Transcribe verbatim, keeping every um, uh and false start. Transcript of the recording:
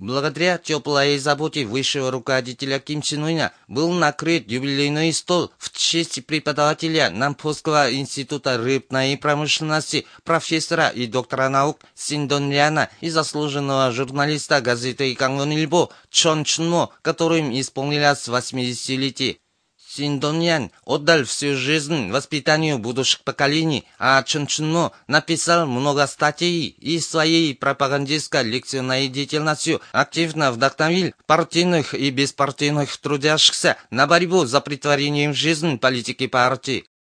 Благодаря теплой заботе высшего руководителя Ким Чен Ына был накрыт юбилейный стол в честь преподавателя Нампосского института рыбной промышленности, профессора и доктора наук Син Дон Ляна и заслуженного журналиста газеты «Кангвон-Ильбо» Чон Чунмо, которым исполнилось восьмидесятилетие. Син Дон Лян отдал всю жизнь воспитанию будущих поколений, а Чон Чунмо написал много статей и своей пропагандистской лекционной деятельностью активно вдохновил партийных и беспартийных трудящихся на борьбу за претворением в жизнь политики партии.